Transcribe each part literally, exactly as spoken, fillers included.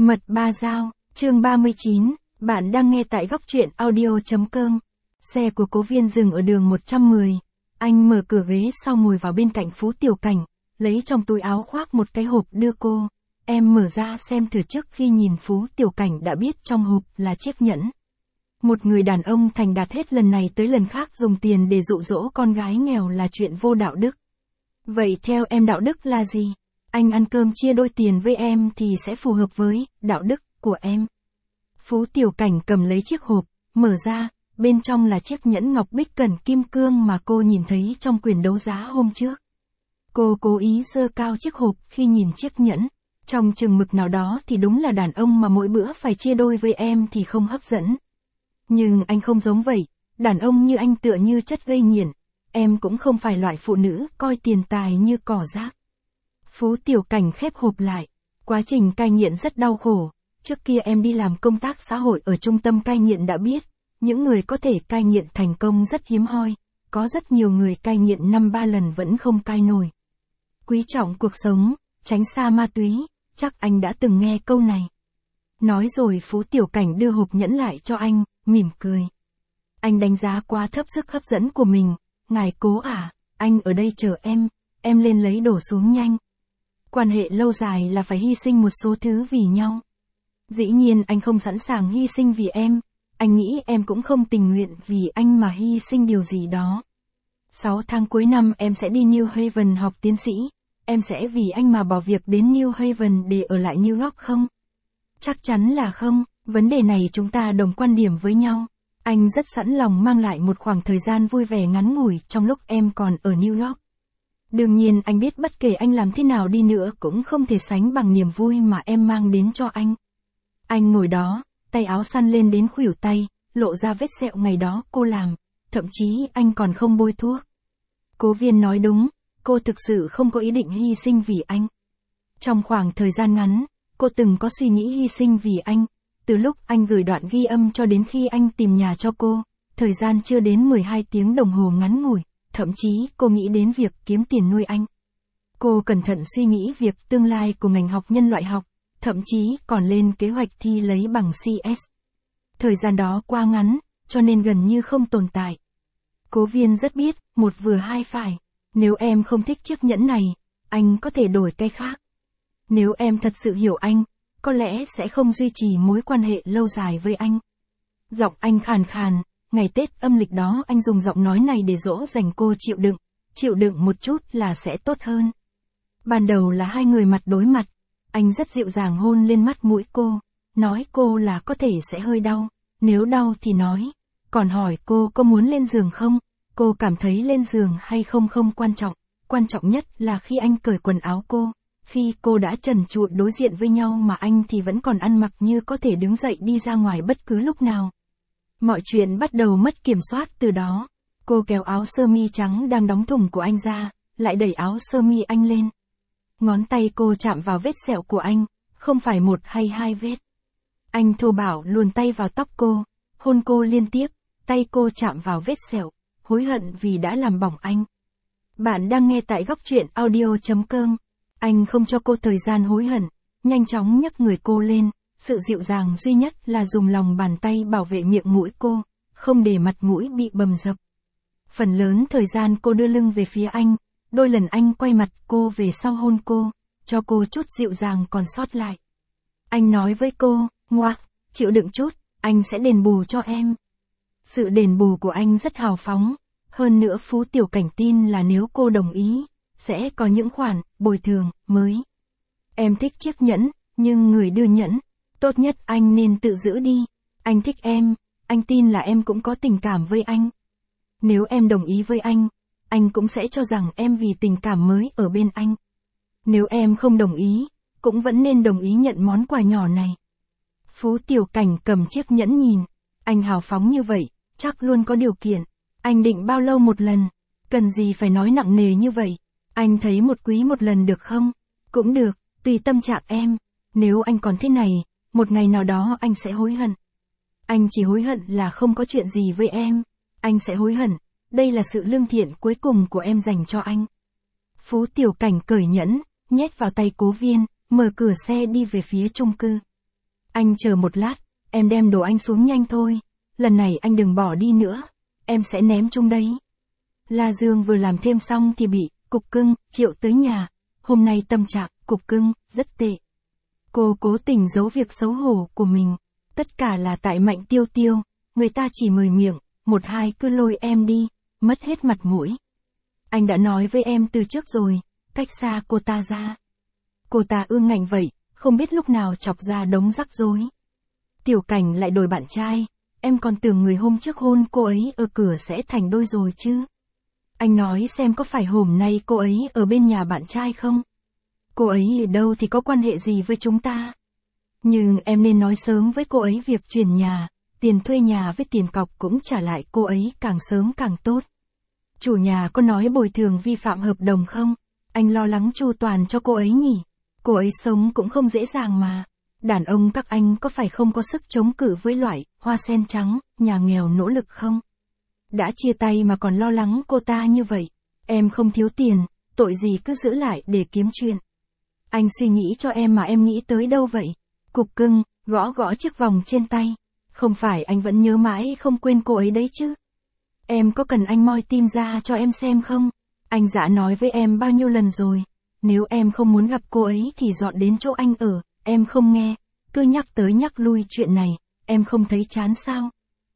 Mật ba dao, chương ba mươi chín, bạn đang nghe tại góc truyện audio.com. Xe của Cố Viên dừng ở đường một trăm mười. Anh mở cửa ghế sau ngồi vào bên cạnh Phú Tiểu Cảnh, lấy trong túi áo khoác một cái hộp đưa cô. Em mở ra xem thử. Trước khi nhìn Phú Tiểu Cảnh đã biết trong hộp là chiếc nhẫn. Một người đàn ông thành đạt hết lần này tới lần khác dùng tiền để dụ dỗ con gái nghèo là chuyện vô đạo đức. Vậy theo em đạo đức là gì? Anh ăn cơm chia đôi tiền với em thì sẽ phù hợp với đạo đức của em. Phú Tiểu Cảnh cầm lấy chiếc hộp, mở ra, bên trong là chiếc nhẫn ngọc bích cẩn kim cương mà cô nhìn thấy trong quyển đấu giá hôm trước. Cô cố ý giơ cao chiếc hộp khi nhìn chiếc nhẫn. Trong chừng mực nào đó thì đúng là đàn ông mà mỗi bữa phải chia đôi với em thì không hấp dẫn. Nhưng anh không giống vậy, đàn ông như anh tựa như chất gây nghiện. Em cũng không phải loại phụ nữ coi tiền tài như cỏ rác. Phú Tiểu Cảnh khép hộp lại. Quá trình cai nghiện rất đau khổ. Trước kia em đi làm công tác xã hội ở trung tâm cai nghiện đã biết, những người có thể cai nghiện thành công rất hiếm hoi. Có rất nhiều người cai nghiện năm ba lần vẫn không cai nổi. Quý trọng cuộc sống, tránh xa ma túy, chắc anh đã từng nghe câu này. Nói rồi Phú Tiểu Cảnh đưa hộp nhẫn lại cho anh, mỉm cười. Anh đánh giá quá thấp sức hấp dẫn của mình. Ngài Cố à, anh ở đây chờ em, em lên lấy đồ xuống nhanh. Quan hệ lâu dài là phải hy sinh một số thứ vì nhau. Dĩ nhiên anh không sẵn sàng hy sinh vì em, anh nghĩ em cũng không tình nguyện vì anh mà hy sinh điều gì đó. Sáu tháng cuối năm em sẽ đi New Haven học tiến sĩ, em sẽ vì anh mà bỏ việc đến New Haven để ở lại New York không? Chắc chắn là không, vấn đề này chúng ta đồng quan điểm với nhau. Anh rất sẵn lòng mang lại một khoảng thời gian vui vẻ ngắn ngủi trong lúc em còn ở New York. Đương nhiên anh biết bất kể anh làm thế nào đi nữa cũng không thể sánh bằng niềm vui mà em mang đến cho anh. Anh ngồi đó, tay áo săn lên đến khuỷu tay, lộ ra vết sẹo ngày đó cô làm, thậm chí anh còn không bôi thuốc. Cố Viên nói đúng, cô thực sự không có ý định hy sinh vì anh. Trong khoảng thời gian ngắn, cô từng có suy nghĩ hy sinh vì anh, từ lúc anh gửi đoạn ghi âm cho đến khi anh tìm nhà cho cô, thời gian chưa đến mười hai tiếng đồng hồ ngắn ngủi. Thậm chí cô nghĩ đến việc kiếm tiền nuôi anh. Cô cẩn thận suy nghĩ việc tương lai của ngành học nhân loại học, thậm chí còn lên kế hoạch thi lấy bằng C S. Thời gian đó quá ngắn, cho nên gần như không tồn tại. Cố Viên rất biết, một vừa hai phải. Nếu em không thích chiếc nhẫn này, anh có thể đổi cái khác. Nếu em thật sự hiểu anh, có lẽ sẽ không duy trì mối quan hệ lâu dài với anh. Giọng anh khàn khàn. Ngày Tết âm lịch đó anh dùng giọng nói này để dỗ dành cô chịu đựng, chịu đựng một chút là sẽ tốt hơn. Ban đầu là hai người mặt đối mặt, anh rất dịu dàng hôn lên mắt mũi cô, nói cô là có thể sẽ hơi đau, nếu đau thì nói, còn hỏi cô có muốn lên giường không, cô cảm thấy lên giường hay không không quan trọng, quan trọng nhất là khi anh cởi quần áo cô, khi cô đã trần trụi đối diện với nhau mà anh thì vẫn còn ăn mặc như có thể đứng dậy đi ra ngoài bất cứ lúc nào. Mọi chuyện bắt đầu mất kiểm soát từ đó. Cô kéo áo sơ mi trắng đang đóng thùng của anh ra, lại đẩy áo sơ mi anh lên. Ngón tay cô chạm vào vết sẹo của anh, không phải một hay hai vết. Anh thô bạo luồn tay vào tóc cô, hôn cô liên tiếp, tay cô chạm vào vết sẹo, hối hận vì đã làm bỏng anh. Bạn đang nghe tại góc truyện audio.com. Anh không cho cô thời gian hối hận, nhanh chóng nhấc người cô lên. Sự dịu dàng duy nhất là dùng lòng bàn tay bảo vệ miệng mũi cô, không để mặt mũi bị bầm dập. Phần lớn thời gian cô đưa lưng về phía anh, đôi lần anh quay mặt cô về sau hôn cô, cho cô chút dịu dàng còn sót lại. Anh nói với cô, ngoác, chịu đựng chút, anh sẽ đền bù cho em. Sự đền bù của anh rất hào phóng, hơn nữa Phú Tiểu Cảnh tin là nếu cô đồng ý, sẽ có những khoản bồi thường mới. Em thích chiếc nhẫn, nhưng người đưa nhẫn, tốt nhất anh nên tự giữ đi. Anh thích em, anh tin là em cũng có tình cảm với anh. Nếu em đồng ý với anh, anh cũng sẽ cho rằng em vì tình cảm mới ở bên anh. Nếu em không đồng ý, cũng vẫn nên đồng ý nhận món quà nhỏ này. Phú Tiểu Cảnh cầm chiếc nhẫn nhìn, anh hào phóng như vậy, chắc luôn có điều kiện. Anh định bao lâu một lần, cần gì phải nói nặng nề như vậy. Anh thấy một quý một lần được không? Cũng được, tùy tâm trạng em. Nếu anh còn thế này, một ngày nào đó anh sẽ hối hận. Anh chỉ hối hận là không có chuyện gì với em. Anh sẽ hối hận, đây là sự lương thiện cuối cùng của em dành cho anh. Phú Tiểu Cảnh cởi nhẫn, nhét vào tay Cố Viên, mở cửa xe đi về phía chung cư. Anh chờ một lát, em đem đồ anh xuống nhanh thôi. Lần này anh đừng bỏ đi nữa. Em sẽ ném chung đấy. La Dương vừa làm thêm xong thì bị Cục Cưng triệu tới nhà. Hôm nay tâm trạng Cục Cưng rất tệ. Cô cố tình giấu việc xấu hổ của mình. Tất cả là tại Mạnh Tiêu Tiêu. Người ta chỉ mời miệng, một hai cứ lôi em đi, mất hết mặt mũi. Anh đã nói với em từ trước rồi, cách xa cô ta ra. Cô ta ương ngạnh vậy, không biết lúc nào chọc ra đống rắc rối. Tiểu Cảnh lại đổi bạn trai, em còn tưởng người hôm trước hôn cô ấy ở cửa sẽ thành đôi rồi chứ. Anh nói xem có phải hôm nay cô ấy ở bên nhà bạn trai không? Cô ấy ở đâu thì có quan hệ gì với chúng ta? Nhưng em nên nói sớm với cô ấy việc chuyển nhà, tiền thuê nhà với tiền cọc cũng trả lại cô ấy càng sớm càng tốt. Chủ nhà có nói bồi thường vi phạm hợp đồng không? Anh lo lắng chu toàn cho cô ấy nhỉ? Cô ấy sống cũng không dễ dàng mà. Đàn ông các anh có phải không có sức chống cự với loại hoa sen trắng, nhà nghèo nỗ lực không? Đã chia tay mà còn lo lắng cô ta như vậy. Em không thiếu tiền, tội gì cứ giữ lại để kiếm chuyện. Anh suy nghĩ cho em mà em nghĩ tới đâu vậy? Cục Cưng gõ gõ chiếc vòng trên tay. Không phải anh vẫn nhớ mãi không quên cô ấy đấy chứ? Em có cần anh moi tim ra cho em xem không? Anh đã nói với em bao nhiêu lần rồi. Nếu em không muốn gặp cô ấy thì dọn đến chỗ anh ở. Em không nghe, cứ nhắc tới nhắc lui chuyện này. Em không thấy chán sao?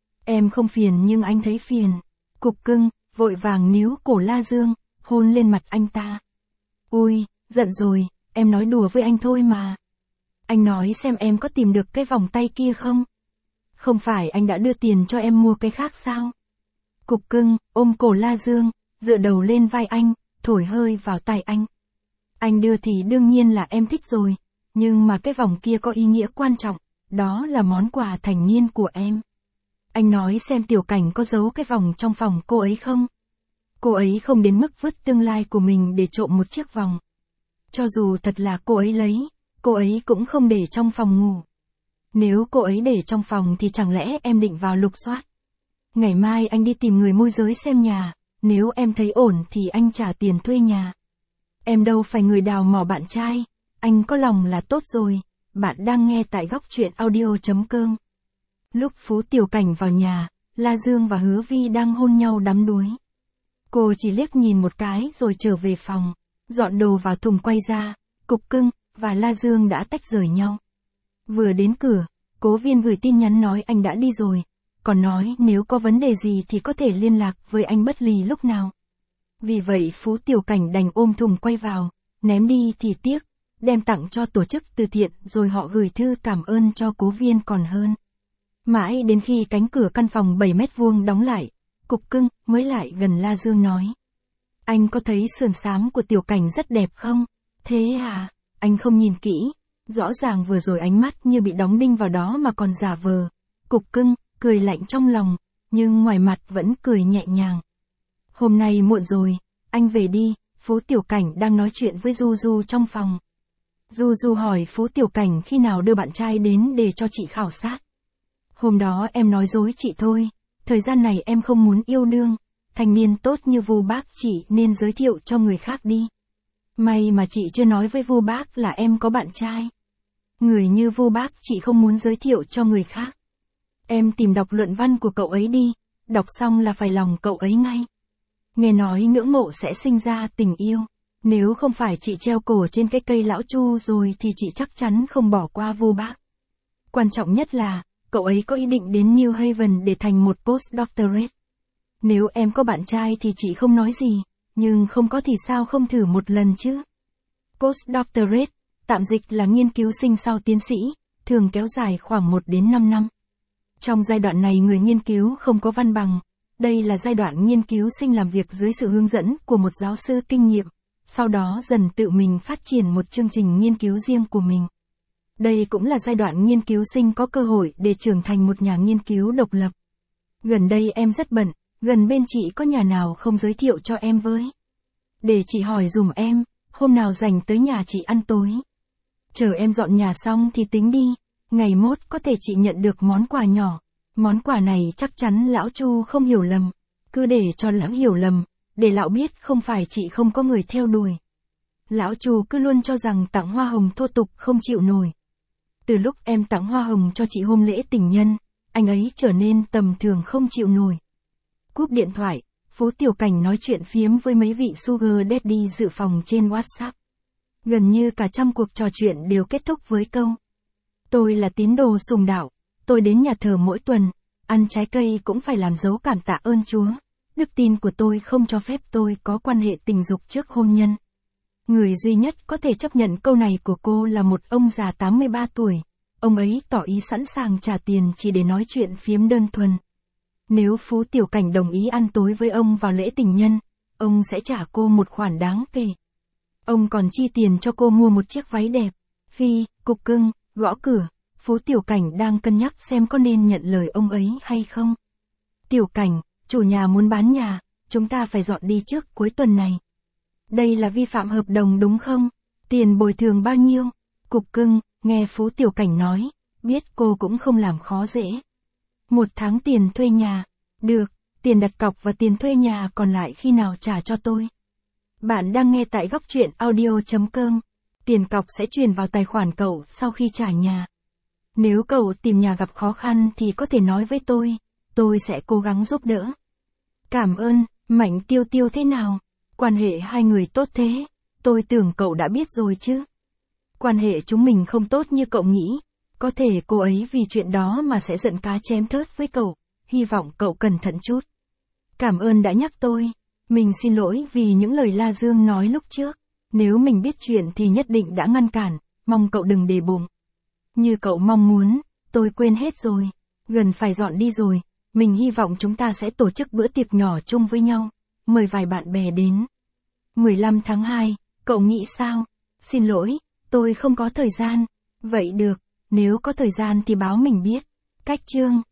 Em không phiền nhưng anh thấy phiền. Cục Cưng vội vàng níu cổ La Dương, hôn lên mặt anh ta. Ui, giận rồi, em nói đùa với anh thôi mà. Anh nói xem em có tìm được cái vòng tay kia không? Không phải anh đã đưa tiền cho em mua cái khác sao? Cục Cưng ôm cổ La Dương, dựa đầu lên vai anh, thổi hơi vào tai anh. Anh đưa thì đương nhiên là em thích rồi, nhưng mà cái vòng kia có ý nghĩa quan trọng, đó là món quà thành niên của em. Anh nói xem Tiểu Cảnh có giấu cái vòng trong phòng cô ấy không? Cô ấy không đến mức vứt tương lai của mình để trộm một chiếc vòng. Cho dù thật là cô ấy lấy, cô ấy cũng không để trong phòng ngủ. Nếu cô ấy để trong phòng thì chẳng lẽ em định vào lục soát? Ngày mai anh đi tìm người môi giới xem nhà, nếu em thấy ổn thì anh trả tiền thuê nhà. Em đâu phải người đào mỏ bạn trai, anh có lòng là tốt rồi. Bạn đang nghe tại góc truyện audio chấm com. Lúc Phú Tiểu Cảnh vào nhà, La Dương và Hứa Vi đang hôn nhau đắm đuối. Cô chỉ liếc nhìn một cái rồi trở về phòng, dọn đồ vào thùng quay ra, Cục Cưng và La Dương đã tách rời nhau. Vừa đến cửa, Cố Viên gửi tin nhắn nói anh đã đi rồi, còn nói nếu có vấn đề gì thì có thể liên lạc với anh bất lì lúc nào. Vì vậy Phú Tiểu Cảnh đành ôm thùng quay vào, ném đi thì tiếc, đem tặng cho tổ chức từ thiện rồi họ gửi thư cảm ơn cho Cố Viên còn hơn. Mãi đến khi cánh cửa căn phòng bảy mét vuông đóng lại, Cục Cưng mới lại gần La Dương nói. Anh có thấy sườn xám của Tiểu Cảnh rất đẹp không? Thế à? Anh không nhìn kỹ. Rõ ràng vừa rồi ánh mắt như bị đóng đinh vào đó mà còn giả vờ. Cục Cưng cười lạnh trong lòng, nhưng ngoài mặt vẫn cười nhẹ nhàng. Hôm nay muộn rồi, anh về đi. Phú Tiểu Cảnh đang nói chuyện với Du Du trong phòng. Du Du hỏi Phú Tiểu Cảnh khi nào đưa bạn trai đến để cho chị khảo sát. Hôm đó em nói dối chị thôi, thời gian này em không muốn yêu đương, thanh niên tốt như Vu Bác chị nên giới thiệu cho người khác đi. May mà chị chưa nói với Vu Bác là em có bạn trai. Người như Vu Bác chị không muốn giới thiệu cho người khác. Em tìm đọc luận văn của cậu ấy đi, đọc xong là phải lòng cậu ấy ngay. Nghe nói ngưỡng mộ sẽ sinh ra tình yêu, nếu không phải chị treo cổ trên cái cây lão chu rồi thì chị chắc chắn không bỏ qua Vu Bác. Quan trọng nhất là, cậu ấy có ý định đến New Haven để thành một postdoctorate. Nếu em có bạn trai thì chị không nói gì, nhưng không có thì sao không thử một lần chứ. Postdoctorate, tạm dịch là nghiên cứu sinh sau tiến sĩ, thường kéo dài khoảng một đến năm năm. Trong giai đoạn này người nghiên cứu không có văn bằng. Đây là giai đoạn nghiên cứu sinh làm việc dưới sự hướng dẫn của một giáo sư kinh nghiệm, sau đó dần tự mình phát triển một chương trình nghiên cứu riêng của mình. Đây cũng là giai đoạn nghiên cứu sinh có cơ hội để trưởng thành một nhà nghiên cứu độc lập. Gần đây em rất bận, gần bên chị có nhà nào không giới thiệu cho em với? Để chị hỏi dùm em, hôm nào rảnh tới nhà chị ăn tối. Chờ em dọn nhà xong thì tính đi, ngày mốt có thể chị nhận được món quà nhỏ. Món quà này chắc chắn lão Chu không hiểu lầm, cứ để cho lão hiểu lầm, để lão biết không phải chị không có người theo đuổi. Lão Chu cứ luôn cho rằng tặng hoa hồng thô tục không chịu nổi. Từ lúc em tặng hoa hồng cho chị hôm lễ tình nhân, anh ấy trở nên tầm thường không chịu nổi. Cúp điện thoại, Phú Tiểu Cảnh nói chuyện phiếm với mấy vị Sugar Daddy dự phòng trên WhatsApp. Gần như cả trăm cuộc trò chuyện đều kết thúc với câu: tôi là tín đồ sùng đạo, tôi đến nhà thờ mỗi tuần, ăn trái cây cũng phải làm dấu cảm tạ ơn Chúa. Đức tin của tôi không cho phép tôi có quan hệ tình dục trước hôn nhân. Người duy nhất có thể chấp nhận câu này của cô là một ông già tám mươi ba tuổi. Ông ấy tỏ ý sẵn sàng trả tiền chỉ để nói chuyện phiếm đơn thuần. Nếu Phú Tiểu Cảnh đồng ý ăn tối với ông vào lễ tình nhân, ông sẽ trả cô một khoản đáng kể. Ông còn chi tiền cho cô mua một chiếc váy đẹp. Khi cục cưng gõ cửa, Phú Tiểu Cảnh đang cân nhắc xem có nên nhận lời ông ấy hay không. Tiểu Cảnh, chủ nhà muốn bán nhà, chúng ta phải dọn đi trước cuối tuần này. Đây là vi phạm hợp đồng đúng không? Tiền bồi thường bao nhiêu? Cục cưng, nghe Phú Tiểu Cảnh nói, biết cô cũng không làm khó dễ. Một tháng tiền thuê nhà. Được, tiền đặt cọc và tiền thuê nhà còn lại khi nào trả cho tôi? Bạn đang nghe tại góc truyện audio chấm com. Tiền cọc sẽ chuyển vào tài khoản cậu sau khi trả nhà. Nếu cậu tìm nhà gặp khó khăn thì có thể nói với tôi, tôi sẽ cố gắng giúp đỡ. Cảm ơn. Mạnh Tiêu Tiêu thế nào? Quan hệ hai người tốt thế, tôi tưởng cậu đã biết rồi chứ. Quan hệ chúng mình không tốt như cậu nghĩ, có thể cô ấy vì chuyện đó mà sẽ giận cá chém thớt với cậu, hy vọng cậu cẩn thận chút. Cảm ơn đã nhắc tôi, mình xin lỗi vì những lời La Dương nói lúc trước, nếu mình biết chuyện thì nhất định đã ngăn cản, mong cậu đừng để bụng. Như cậu mong muốn, tôi quên hết rồi, gần phải dọn đi rồi, mình hy vọng chúng ta sẽ tổ chức bữa tiệc nhỏ chung với nhau, mời vài bạn bè đến. mười lăm tháng hai, cậu nghĩ sao? Xin lỗi, tôi không có thời gian. Vậy được, nếu có thời gian thì báo mình biết. Cách chương